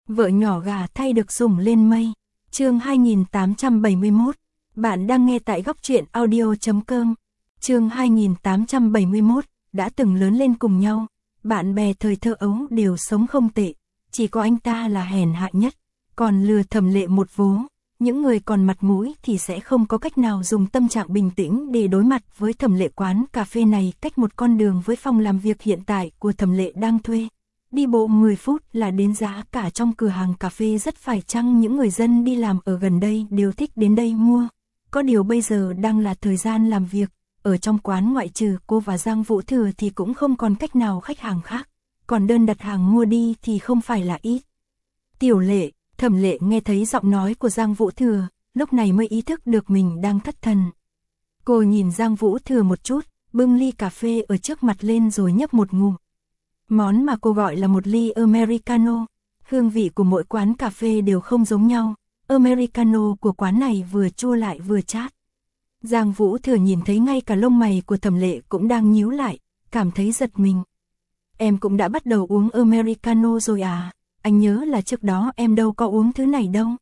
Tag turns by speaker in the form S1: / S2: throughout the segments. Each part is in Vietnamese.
S1: Vợ nhỏ gà thay được sủng lên mây. Chương 2871. Bạn đang nghe tại góc truyện audio.com. Chương 2871. Đã từng lớn lên cùng nhau, bạn bè thời thơ ấu đều sống không tệ, chỉ có anh ta là hèn hạ nhất, còn lừa Thẩm Lệ một vố. Những người còn mặt mũi thì sẽ không có cách nào dùng tâm trạng bình tĩnh để đối mặt với Thẩm Lệ. Quán cà phê này cách một con đường với phòng làm việc hiện tại của Thẩm Lệ đang thuê. Đi bộ 10 phút là đến, giá cả trong cửa hàng cà phê rất phải chăng, những người dân đi làm ở gần đây đều thích đến đây mua. Có điều bây giờ đang là thời gian làm việc, ở trong quán ngoại trừ cô và Giang Vũ Thừa thì cũng không còn cách nào khách hàng khác, còn đơn đặt hàng mua đi thì không phải là ít. Tiểu Lệ, Thẩm Lệ nghe thấy giọng nói của Giang Vũ Thừa, lúc này mới ý thức được mình đang thất thần. Cô nhìn Giang Vũ Thừa một chút, bưng ly cà phê ở trước mặt lên rồi nhấp một ngụm. Món mà cô gọi là một ly Americano. Hương vị của mỗi quán cà phê đều không giống nhau. Americano của quán này vừa chua lại vừa chát. Giang Vũ Thừa nhìn thấy ngay cả lông mày của Thẩm Lệ cũng đang nhíu lại, cảm thấy giật mình. Em cũng đã bắt đầu uống Americano rồi à? Anh nhớ là trước đó em đâu có uống thứ này đâu.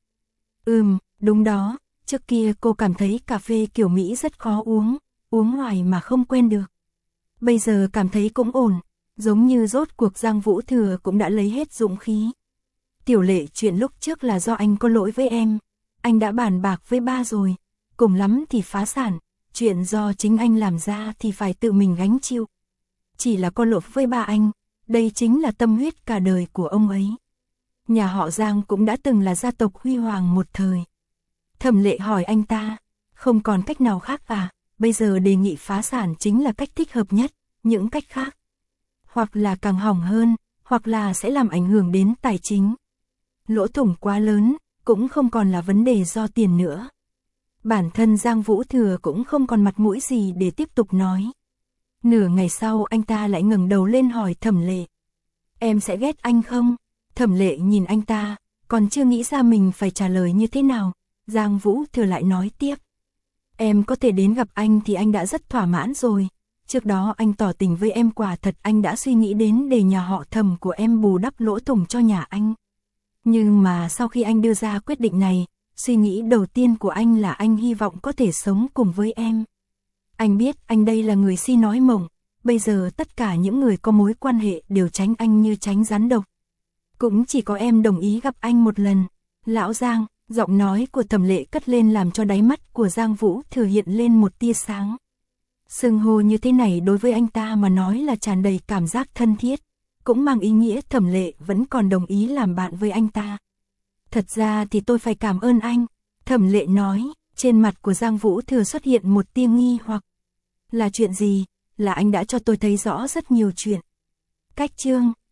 S1: Đúng đó, trước kia cô cảm thấy cà phê kiểu Mỹ rất khó uống hoài mà không quen được. Bây giờ cảm thấy cũng ổn, giống như rốt cuộc Giang Vũ Thừa cũng đã lấy hết dũng khí. Tiểu Lệ, chuyện lúc trước là do anh có lỗi với em, anh đã bàn bạc với ba rồi, cùng lắm thì phá sản, chuyện do chính anh làm ra thì phải tự mình gánh chịu. Chỉ là có lỗi với ba anh, đây chính là tâm huyết cả đời của ông ấy. Nhà họ Giang cũng đã từng là gia tộc huy hoàng một thời. Thẩm Lệ hỏi anh ta, không còn cách nào khác à? Bây giờ đề nghị phá sản chính là cách thích hợp nhất, những cách khác hoặc là càng hỏng hơn, hoặc là sẽ làm ảnh hưởng đến tài chính. Lỗ thủng quá lớn, cũng không còn là vấn đề do tiền nữa. Bản thân Giang Vũ Thừa cũng không còn mặt mũi gì để tiếp tục nói. Nửa ngày sau anh ta lại ngẩng đầu lên hỏi Thẩm Lệ. Em sẽ ghét anh không? Thẩm Lệ nhìn anh ta, còn chưa nghĩ ra mình phải trả lời như thế nào. Giang Vũ Thừa lại nói tiếp. Em có thể đến gặp anh thì anh đã rất thỏa mãn rồi. Trước đó anh tỏ tình với em, quả thật anh đã suy nghĩ đến để nhà họ Thẩm của em bù đắp lỗ thủng cho nhà anh. Nhưng mà sau khi anh đưa ra quyết định này, suy nghĩ đầu tiên của anh là anh hy vọng có thể sống cùng với em. Anh biết anh đây là người si nói mộng, bây giờ tất cả những người có mối quan hệ đều tránh anh như tránh rắn độc. Cũng chỉ có em đồng ý gặp anh một lần. Lão Giang, giọng nói của Thẩm Lệ cất lên làm cho đáy mắt của Giang Vũ Thừa hiện lên một tia sáng. Xưng hô như thế này đối với anh ta mà nói là tràn đầy cảm giác thân thiết, cũng mang ý nghĩa Thẩm Lệ vẫn còn đồng ý làm bạn với anh ta. Thật ra thì tôi phải cảm ơn anh, Thẩm Lệ nói. Trên mặt của Giang Vũ Thừa xuất hiện một tia nghi hoặc. Là chuyện gì? Là anh đã cho tôi thấy rõ rất nhiều chuyện. Cách chương